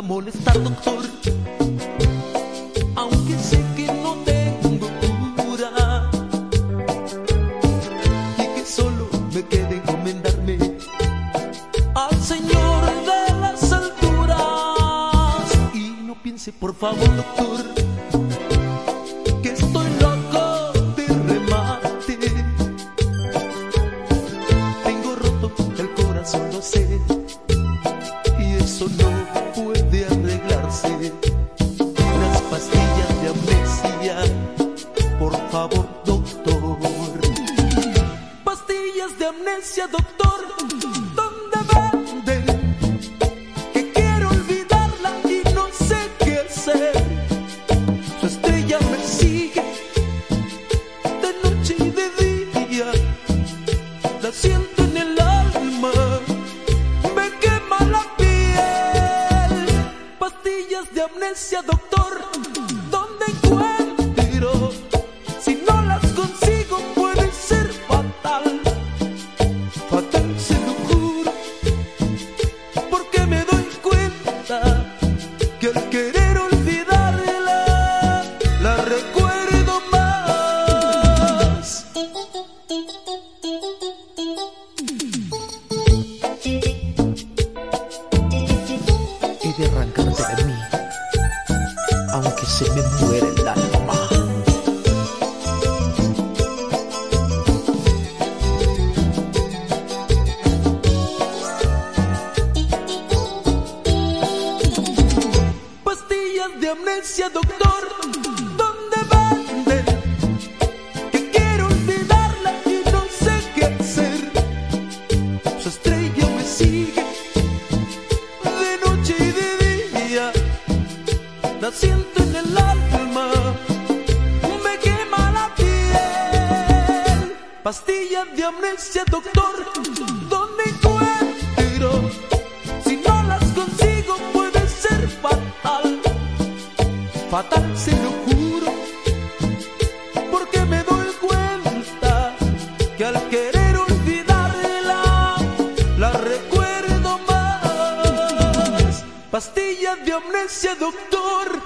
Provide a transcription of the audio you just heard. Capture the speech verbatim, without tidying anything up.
molestar, doctor, aunque sé que no tengo cura y que solo me queda encomendarme al Señor de las alturas. Y no piense, por favor, doctor, que estoy loco de remate. Tengo roto el corazón, lo sé, y eso no puede arreglarse. Unas pastillas de amnesia, por favor, doctor. Pastillas de amnesia, doctor, ¿dónde venden? Que quiero olvidarla y no sé qué hacer. Su estrella me sigue de noche y de día, la siento en el alma, me quema la piel. Pastillas de amnesia, doctor, ¿dónde encuentro? Si no las consigo puede ser fatal, fatal se lo juro, porque me doy cuenta que al querer olvidarla, la recuerdo más. He de arrancarte de mí, aunque se me muera el alma. Pastillas de amnesia, doctor, ¿dónde venden? Que quiero olvidarla y no sé qué hacer. Su estrella me sigue de noche y de día, la siento en el alma, me quema la piel. Pastillas de amnesia, doctor, ¿dónde encuentro? Si no las consigo puede ser fatal, fatal se lo juro, porque me doy cuenta que al querer olvidarla, la recuerdo más. Pastillas de amnesia, doctor,